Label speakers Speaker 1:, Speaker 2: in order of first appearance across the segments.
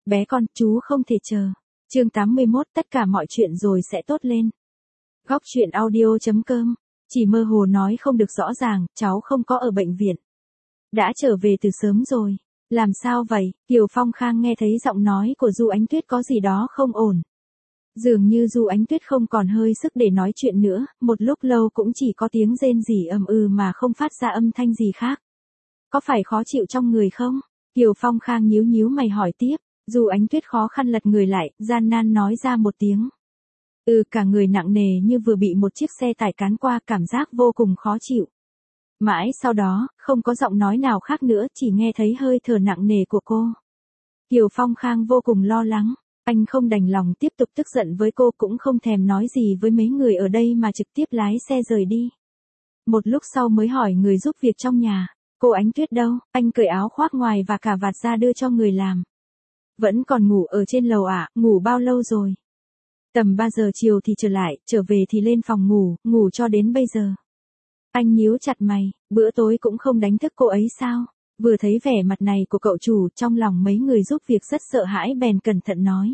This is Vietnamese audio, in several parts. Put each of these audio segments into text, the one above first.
Speaker 1: bé con, chú không thể chờ. Chương 81, tất cả mọi chuyện rồi sẽ tốt lên. Góc truyện audio.com. Chỉ mơ hồ nói không được rõ ràng, cháu không có ở bệnh viện. Đã trở về từ sớm rồi. Làm sao vậy? Kiều Phong Khang nghe thấy giọng nói của Du Ánh Tuyết có gì đó không ổn. Dường như Du Ánh Tuyết không còn hơi sức để nói chuyện nữa, một lúc lâu cũng chỉ có tiếng rên rỉ ầm mà không phát ra âm thanh gì khác. Có phải khó chịu trong người không? Kiều Phong Khang nhíu nhíu mày hỏi tiếp. Du Ánh Tuyết khó khăn lật người lại, gian nan nói ra một tiếng. Cả người nặng nề như vừa bị một chiếc xe tải cán qua, cảm giác vô cùng khó chịu. Mãi sau đó, không có giọng nói nào khác nữa, chỉ nghe thấy hơi thở nặng nề của cô. Kiều Phong Khang vô cùng lo lắng, anh không đành lòng tiếp tục tức giận với cô, cũng không thèm nói gì với mấy người ở đây mà trực tiếp lái xe rời đi. Một lúc sau mới hỏi người giúp việc trong nhà, cô Ánh Tuyết đâu? Anh cởi áo khoác ngoài và cà vạt ra đưa cho người làm. Vẫn còn ngủ ở trên lầu à? Ngủ bao lâu rồi? Tầm 3 giờ chiều thì trở lại, trở về thì lên phòng ngủ cho đến bây giờ. Anh nhíu chặt mày, bữa tối cũng không đánh thức cô ấy sao? Vừa thấy vẻ mặt này của cậu chủ, trong lòng mấy người giúp việc rất sợ hãi bèn cẩn thận nói.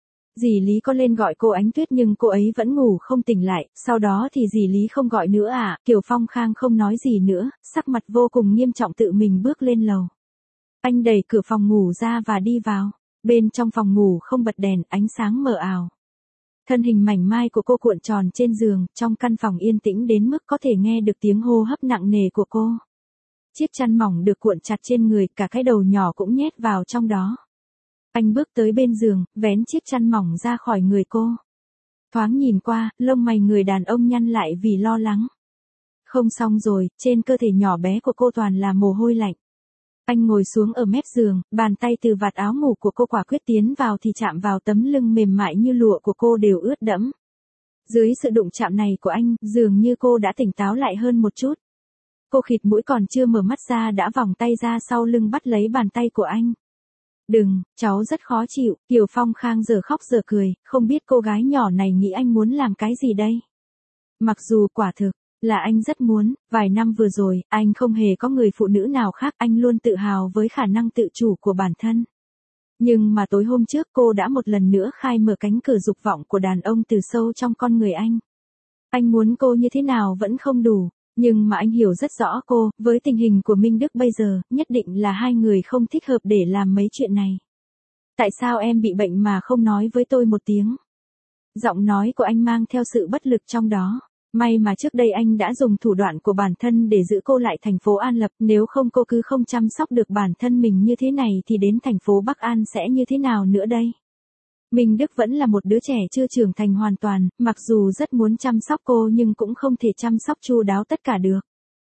Speaker 1: Dì Lý có lên gọi cô Ánh Tuyết nhưng cô ấy vẫn ngủ không tỉnh lại, sau đó thì dì Lý không gọi nữa à? Kiều Phong Khang không nói gì nữa, sắc mặt vô cùng nghiêm trọng tự mình bước lên lầu. Anh đẩy cửa phòng ngủ ra và đi vào. Bên trong phòng ngủ không bật đèn, ánh sáng mờ ảo. Thân hình mảnh mai của cô cuộn tròn trên giường, trong căn phòng yên tĩnh đến mức có thể nghe được tiếng hô hấp nặng nề của cô. Chiếc chăn mỏng được cuộn chặt trên người, cả cái đầu nhỏ cũng nhét vào trong đó. Anh bước tới bên giường, vén chiếc chăn mỏng ra khỏi người cô. Thoáng nhìn qua, lông mày người đàn ông nhăn lại vì lo lắng. Không xong rồi, trên cơ thể nhỏ bé của cô toàn là mồ hôi lạnh. Anh ngồi xuống ở mép giường, bàn tay từ vạt áo ngủ của cô quả quyết tiến vào thì chạm vào tấm lưng mềm mại như lụa của cô đều ướt đẫm. Dưới sự đụng chạm này của anh, dường như cô đã tỉnh táo lại hơn một chút. Cô khịt mũi còn chưa mở mắt ra đã vòng tay ra sau lưng bắt lấy bàn tay của anh. Đừng, cháu rất khó chịu. Kiều Phong Khang giờ khóc giờ cười, không biết cô gái nhỏ này nghĩ anh muốn làm cái gì đây. Mặc dù quả thực là anh rất muốn, vài năm vừa rồi, anh không hề có người phụ nữ nào khác, anh luôn tự hào với khả năng tự chủ của bản thân. Nhưng mà tối hôm trước cô đã một lần nữa khai mở cánh cửa dục vọng của đàn ông từ sâu trong con người anh. Anh muốn cô như thế nào vẫn không đủ, nhưng mà anh hiểu rất rõ cô, với tình hình của Minh Đức bây giờ, nhất định là hai người không thích hợp để làm mấy chuyện này. Tại sao em bị bệnh mà không nói với tôi một tiếng? Giọng nói của anh mang theo sự bất lực trong đó. May mà trước đây anh đã dùng thủ đoạn của bản thân để giữ cô lại thành phố An Lập, nếu không cô cứ không chăm sóc được bản thân mình như thế này thì đến thành phố Bắc An sẽ như thế nào nữa đây? Minh Đức vẫn là một đứa trẻ chưa trưởng thành hoàn toàn, mặc dù rất muốn chăm sóc cô nhưng cũng không thể chăm sóc chu đáo tất cả được.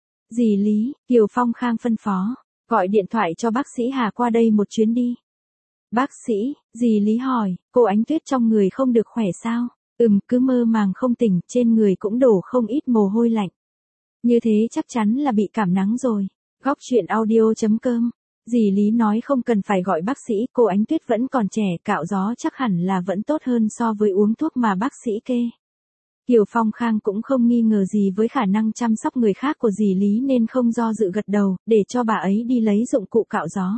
Speaker 1: Dì Lý, Kiều Phong Khang phân phó, gọi điện thoại cho bác sĩ Hà qua đây một chuyến đi. Bác sĩ, dì Lý hỏi, cô Ánh Tuyết trong người không được khỏe sao? Cứ mơ màng không tỉnh, trên người cũng đổ không ít mồ hôi lạnh. Như thế chắc chắn là bị cảm nắng rồi. Góc truyện audio.com. Dì Lý nói không cần phải gọi bác sĩ, cô Ánh Tuyết vẫn còn trẻ, cạo gió chắc hẳn là vẫn tốt hơn so với uống thuốc mà bác sĩ kê. Kiều Phong Khang cũng không nghi ngờ gì với khả năng chăm sóc người khác của dì Lý nên không do dự gật đầu, để cho bà ấy đi lấy dụng cụ cạo gió.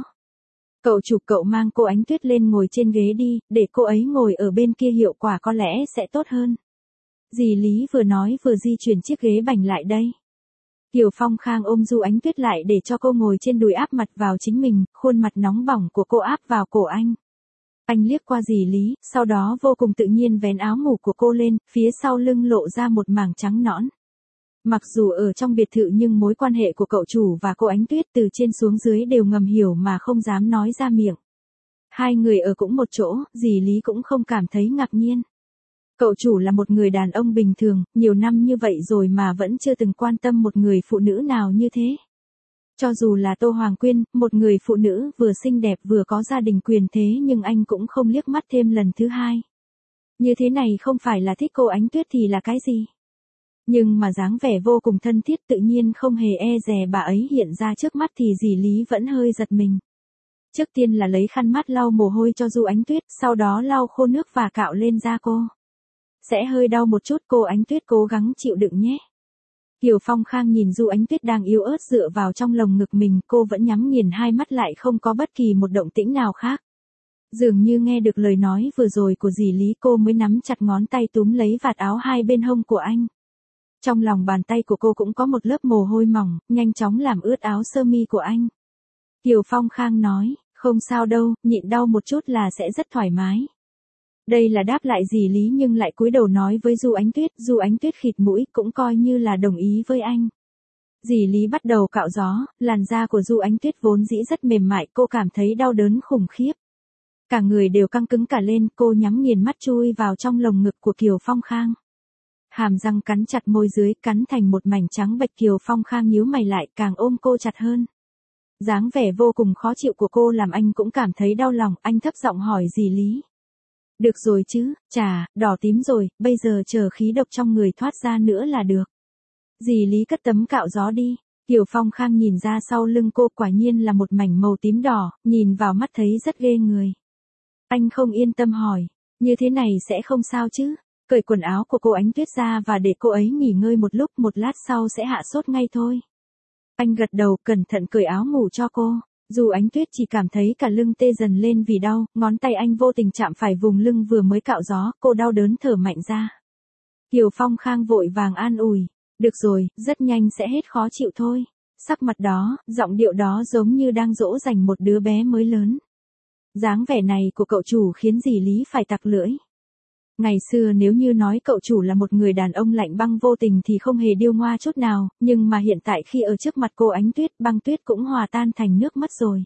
Speaker 1: Cậu mang cô Ánh Tuyết lên ngồi trên ghế đi, để cô ấy ngồi ở bên kia hiệu quả có lẽ sẽ tốt hơn. Dì Lý vừa nói vừa di chuyển chiếc ghế bành lại đây. Kiều Phong Khang ôm Du Ánh Tuyết lại để cho cô ngồi trên đùi áp mặt vào chính mình, khuôn mặt nóng bỏng của cô áp vào cổ anh. Anh liếc qua dì Lý, sau đó vô cùng tự nhiên vén áo ngủ của cô lên, phía sau lưng lộ ra một mảng trắng nõn. Mặc dù ở trong biệt thự nhưng mối quan hệ của cậu chủ và cô Ánh Tuyết từ trên xuống dưới đều ngầm hiểu mà không dám nói ra miệng. Hai người ở cũng một chỗ, dì Lý cũng không cảm thấy ngạc nhiên. Cậu chủ là một người đàn ông bình thường, nhiều năm như vậy rồi mà vẫn chưa từng quan tâm một người phụ nữ nào như thế. Cho dù là Tô Hoàng Quyên, một người phụ nữ vừa xinh đẹp vừa có gia đình quyền thế nhưng anh cũng không liếc mắt thêm lần thứ hai. Như thế này không phải là thích cô Ánh Tuyết thì là cái gì? Nhưng mà dáng vẻ vô cùng thân thiết tự nhiên không hề e dè bà ấy hiện ra trước mắt thì dì Lý vẫn hơi giật mình. Trước tiên là lấy khăn mát lau mồ hôi cho Du Ánh Tuyết, sau đó lau khô nước và cạo lên da cô. Sẽ hơi đau một chút, cô Ánh Tuyết cố gắng chịu đựng nhé. Kiều Phong Khang nhìn Du Ánh Tuyết đang yếu ớt dựa vào trong lồng ngực mình, cô vẫn nhắm nghiền hai mắt lại không có bất kỳ một động tĩnh nào khác. Dường như nghe được lời nói vừa rồi của dì Lý, cô mới nắm chặt ngón tay túm lấy vạt áo hai bên hông của anh. Trong lòng bàn tay của cô cũng có một lớp mồ hôi mỏng, nhanh chóng làm ướt áo sơ mi của anh. Kiều Phong Khang nói, không sao đâu, nhịn đau một chút là sẽ rất thoải mái. Đây là đáp lại dì Lý nhưng lại cúi đầu nói với Du Ánh Tuyết, Du Ánh Tuyết khịt mũi cũng coi như là đồng ý với anh. Dì Lý bắt đầu cạo gió, làn da của Du Ánh Tuyết vốn dĩ rất mềm mại, cô cảm thấy đau đớn khủng khiếp. Cả người đều căng cứng cả lên, cô nhắm nghiền mắt chui vào trong lồng ngực của Kiều Phong Khang. Hàm răng cắn chặt môi dưới, cắn thành một mảnh trắng bệch. Kiều Phong Khang nhíu mày lại, càng ôm cô chặt hơn. Dáng vẻ vô cùng khó chịu của cô làm anh cũng cảm thấy đau lòng, anh thấp giọng hỏi dì Lý. Được rồi chứ, chà, đỏ tím rồi, bây giờ chờ khí độc trong người thoát ra nữa là được. Dì Lý cất tấm cạo gió đi. Kiều Phong Khang nhìn ra sau lưng cô, quả nhiên là một mảnh màu tím đỏ, nhìn vào mắt thấy rất ghê người. Anh không yên tâm hỏi, như thế này sẽ không sao chứ? Cởi quần áo của cô Ánh Tuyết ra và để cô ấy nghỉ ngơi một lúc, một lát sau sẽ hạ sốt ngay thôi. Anh gật đầu, cẩn thận cởi áo ngủ cho cô. Dù Ánh Tuyết chỉ cảm thấy cả lưng tê dần lên vì đau, ngón tay anh vô tình chạm phải vùng lưng vừa mới cạo gió, cô đau đớn thở mạnh ra. Kiều Phong Khang vội vàng an ủi, được rồi, rất nhanh sẽ hết khó chịu thôi. Sắc mặt đó, giọng điệu đó giống như đang dỗ dành một đứa bé mới lớn. Dáng vẻ này của cậu chủ khiến dì Lý phải tặc lưỡi. Ngày xưa nếu như nói cậu chủ là một người đàn ông lạnh băng vô tình thì không hề điêu ngoa chút nào, nhưng mà hiện tại khi ở trước mặt cô Ánh Tuyết, băng tuyết cũng hòa tan thành nước mắt rồi.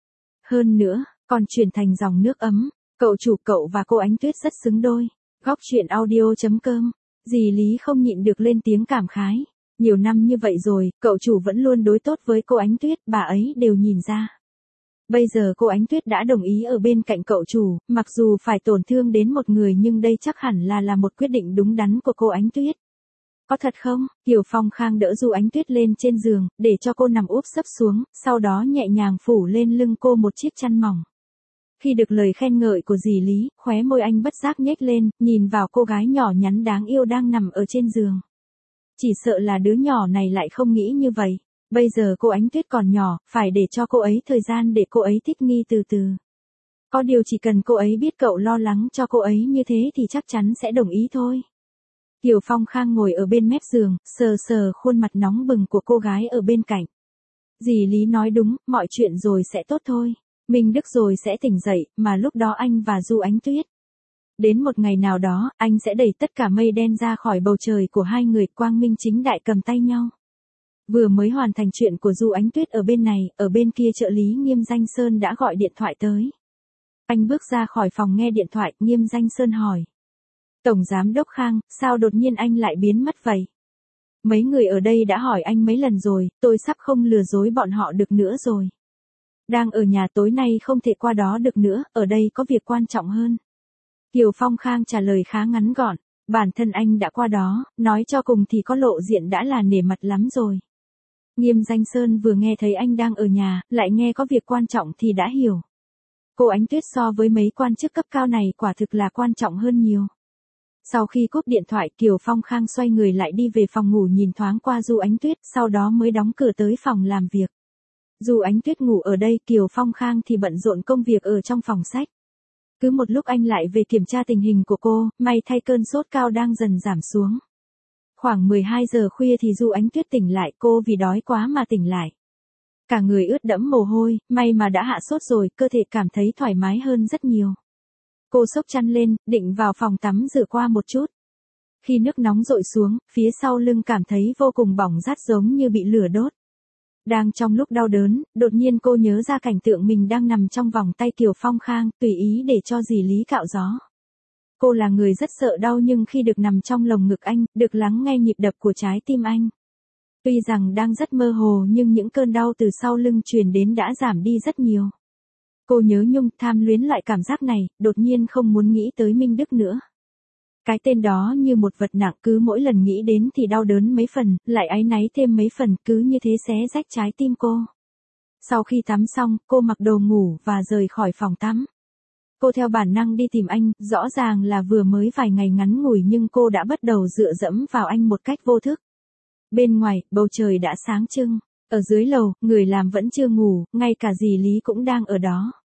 Speaker 1: Hơn nữa, còn chuyển thành dòng nước ấm, cậu chủ, cậu và cô Ánh Tuyết rất xứng đôi. Góc truyện audio.com, dì Lý không nhịn được lên tiếng cảm khái. Nhiều năm như vậy rồi, cậu chủ vẫn luôn đối tốt với cô Ánh Tuyết, bà ấy đều nhìn ra. Bây giờ cô Ánh Tuyết đã đồng ý ở bên cạnh cậu chủ, mặc dù phải tổn thương đến một người nhưng đây chắc hẳn là một quyết định đúng đắn của cô Ánh Tuyết. Có thật không? Kiều Phong Khang đỡ Du Ánh Tuyết lên trên giường, để cho cô nằm úp sấp xuống, sau đó nhẹ nhàng phủ lên lưng cô một chiếc chăn mỏng. Khi được lời khen ngợi của dì Lý, khóe môi anh bất giác nhếch lên, nhìn vào cô gái nhỏ nhắn đáng yêu đang nằm ở trên giường. Chỉ sợ là đứa nhỏ này lại không nghĩ như vậy. Bây giờ cô Ánh Tuyết còn nhỏ, phải để cho cô ấy thời gian để cô ấy thích nghi từ từ. Có điều chỉ cần cô ấy biết cậu lo lắng cho cô ấy như thế thì chắc chắn sẽ đồng ý thôi. Kiều Phong Khang ngồi ở bên mép giường, sờ sờ khuôn mặt nóng bừng của cô gái ở bên cạnh. Dì Lý nói đúng, mọi chuyện rồi sẽ tốt thôi. Minh Đức rồi sẽ tỉnh dậy, mà lúc đó anh và Du Ánh Tuyết. Đến một ngày nào đó, anh sẽ đẩy tất cả mây đen ra khỏi bầu trời của hai người, quang minh chính đại cầm tay nhau. Vừa mới hoàn thành chuyện của Du Ánh Tuyết ở bên này, ở bên kia trợ lý Nghiêm Danh Sơn đã gọi điện thoại tới. Anh bước ra khỏi phòng nghe điện thoại, Nghiêm Danh Sơn hỏi. Tổng Giám đốc Khang, sao đột nhiên anh lại biến mất vậy? Mấy người ở đây đã hỏi anh mấy lần rồi, tôi sắp không lừa dối bọn họ được nữa rồi. Đang ở nhà, tối nay không thể qua đó được nữa, ở đây có việc quan trọng hơn. Kiều Phong Khang trả lời khá ngắn gọn, bản thân anh đã qua đó, nói cho cùng thì có lộ diện đã là nể mặt lắm rồi. Nghiêm Danh Sơn vừa nghe thấy anh đang ở nhà, lại nghe có việc quan trọng thì đã hiểu. Cô Ánh Tuyết so với mấy quan chức cấp cao này quả thực là quan trọng hơn nhiều. Sau khi cúp điện thoại, Kiều Phong Khang xoay người lại đi về phòng ngủ, nhìn thoáng qua Du Ánh Tuyết, sau đó mới đóng cửa tới phòng làm việc. Du Ánh Tuyết ngủ ở đây, Kiều Phong Khang thì bận rộn công việc ở trong phòng sách. Cứ một lúc anh lại về kiểm tra tình hình của cô, may thay cơn sốt cao đang dần giảm xuống. Khoảng 12 giờ khuya thì Du Ánh Tuyết tỉnh lại, cô vì đói quá mà tỉnh lại. Cả người ướt đẫm mồ hôi, may mà đã hạ sốt rồi, cơ thể cảm thấy thoải mái hơn rất nhiều. Cô xốc chăn lên, định vào phòng tắm rửa qua một chút. Khi nước nóng dội xuống, phía sau lưng cảm thấy vô cùng bỏng rát giống như bị lửa đốt. Đang trong lúc đau đớn, đột nhiên cô nhớ ra cảnh tượng mình đang nằm trong vòng tay Kiều Phong Khang, tùy ý để cho dì Lý cạo gió. Cô là người rất sợ đau nhưng khi được nằm trong lồng ngực anh, được lắng nghe nhịp đập của trái tim anh. Tuy rằng đang rất mơ hồ nhưng những cơn đau từ sau lưng truyền đến đã giảm đi rất nhiều. Cô nhớ nhung, tham luyến loại cảm giác này, đột nhiên không muốn nghĩ tới Minh Đức nữa. Cái tên đó như một vật nặng, cứ mỗi lần nghĩ đến thì đau đớn mấy phần, lại áy náy thêm mấy phần, cứ như thế xé rách trái tim cô. Sau khi tắm xong, cô mặc đồ ngủ và rời khỏi phòng tắm. Cô theo bản năng đi tìm anh, rõ ràng là vừa mới vài ngày ngắn ngủi nhưng cô đã bắt đầu dựa dẫm vào anh một cách vô thức. Bên ngoài, bầu trời đã sáng trưng. Ở dưới lầu, người làm vẫn chưa ngủ, ngay cả dì Lý cũng đang ở đó.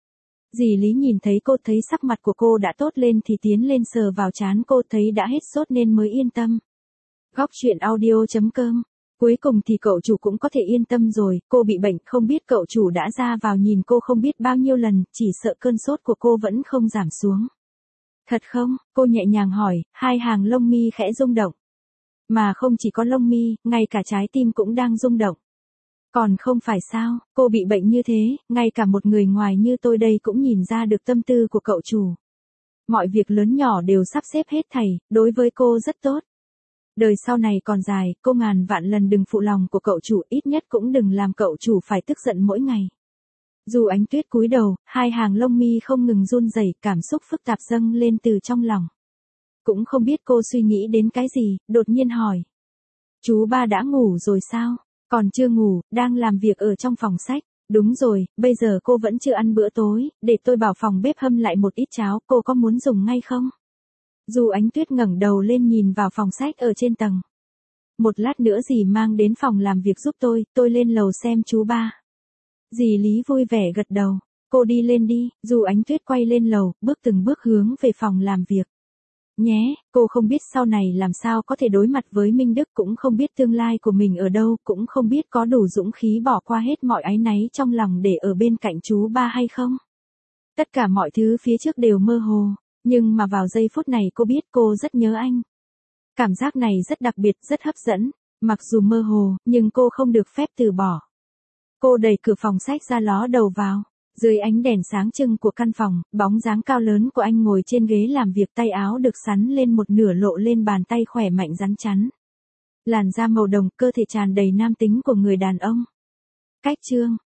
Speaker 1: Dì Lý nhìn thấy cô, thấy sắc mặt của cô đã tốt lên thì tiến lên sờ vào trán cô, thấy đã hết sốt nên mới yên tâm. Góc truyện audio.com. Cuối cùng thì cậu chủ cũng có thể yên tâm rồi, cô bị bệnh không biết cậu chủ đã ra vào nhìn cô không biết bao nhiêu lần, chỉ sợ cơn sốt của cô vẫn không giảm xuống. Thật không? Cô nhẹ nhàng hỏi, hai hàng lông mi khẽ rung động. Mà không chỉ có lông mi, ngay cả trái tim cũng đang rung động. Còn không phải sao, cô bị bệnh như thế, ngay cả một người ngoài như tôi đây cũng nhìn ra được tâm tư của cậu chủ. Mọi việc lớn nhỏ đều sắp xếp hết thảy, đối với cô rất tốt. Đời sau này còn dài, cô ngàn vạn lần đừng phụ lòng của cậu chủ, ít nhất cũng đừng làm cậu chủ phải tức giận mỗi ngày. Dù Ánh Tuyết cúi đầu, hai hàng lông mi không ngừng run rẩy, cảm xúc phức tạp dâng lên từ trong lòng. Cũng không biết cô suy nghĩ đến cái gì, đột nhiên hỏi. Chú ba đã ngủ rồi sao? Còn chưa ngủ, đang làm việc ở trong phòng sách. Đúng rồi, bây giờ cô vẫn chưa ăn bữa tối, để tôi bảo phòng bếp hâm lại một ít cháo, cô có muốn dùng ngay không? Dù Ánh Tuyết ngẩng đầu lên nhìn vào phòng sách ở trên tầng. Một lát nữa dì mang đến phòng làm việc giúp tôi lên lầu xem chú ba. Dì Lý vui vẻ gật đầu, cô đi lên đi, dù Ánh Tuyết quay lên lầu, bước từng bước hướng về phòng làm việc. Nhé, cô không biết sau này làm sao có thể đối mặt với Minh Đức, cũng không biết tương lai của mình ở đâu, cũng không biết có đủ dũng khí bỏ qua hết mọi áy náy trong lòng để ở bên cạnh chú ba hay không. Tất cả mọi thứ phía trước đều mơ hồ, nhưng mà vào giây phút này cô biết cô rất nhớ anh. Cảm giác này rất đặc biệt, rất hấp dẫn, mặc dù mơ hồ, nhưng cô không được phép từ bỏ. Cô đẩy cửa phòng sách ra ló đầu vào. Dưới ánh đèn sáng trưng của căn phòng, bóng dáng cao lớn của anh ngồi trên ghế làm việc, tay áo được xắn lên một nửa lộ lên bàn tay khỏe mạnh rắn chắn. Làn da màu đồng, cơ thể tràn đầy nam tính của người đàn ông. Cách chương